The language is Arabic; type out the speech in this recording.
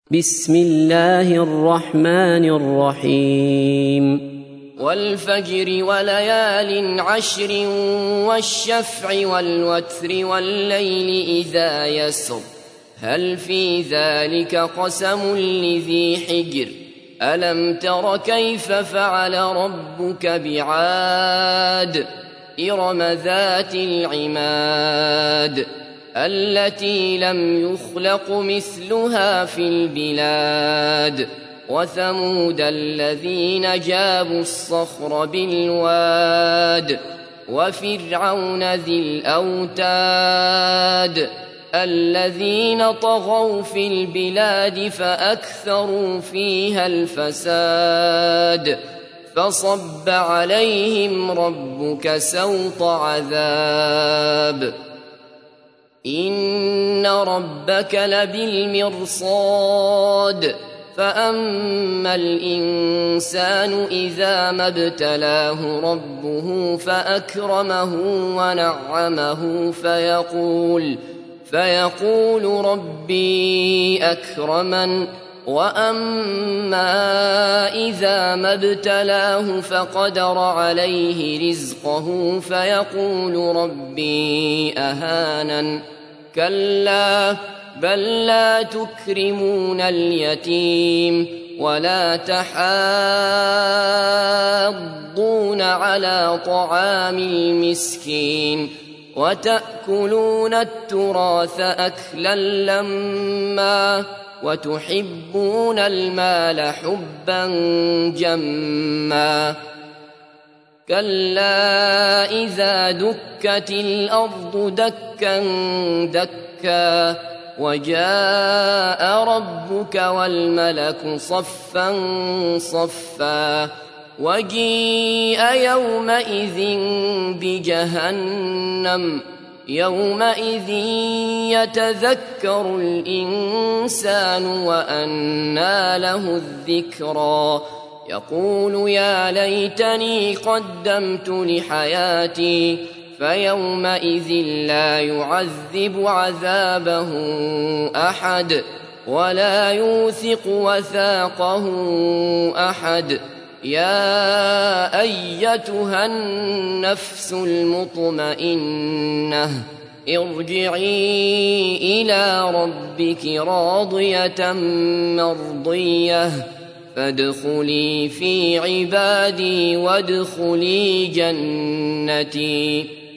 بسم الله الرحمن الرحيم والفجر وليال عشر والشفع والوتر والليل إذا يسر هل في ذلك قسم لذي حجر ألم تر كيف فعل ربك بعاد إرم ذات العماد التي لم يخلق مثلها في البلاد وثمود الذين جابوا الصخر بالواد وفرعون ذي الأوتاد الذين طغوا في البلاد فأكثروا فيها الفساد فصب عليهم ربك سوط عذاب إن ربك لبالمرصاد فأما الإنسان إذا ما ابتلاه ربه فأكرمه ونعمه فيقول ربي أكرمن وأما إذا ما ابتلاه فقدر عليه رزقه فيقول ربي أهانن كلا بل لا تكرمون اليتيم ولا تحاضون على طعام المسكين وتأكلون التراث أكلا لما وتحبون المال حبا جما كلا إذا دكت الأرض دكا دكا وجاء ربك والملك صفا صفا وجيء يومئذ بجهنم يومئذ يتذكر الإنسان وأنى له الذكرى يقول يا ليتني قدمت لحياتي فيومئذ لا يعذب عذابه أحد ولا يوثق وثاقه أحد يا أيتها النفس المطمئنة ارجعي إلى ربك راضية مرضية فادخلي في عبادي وادخلي جنتي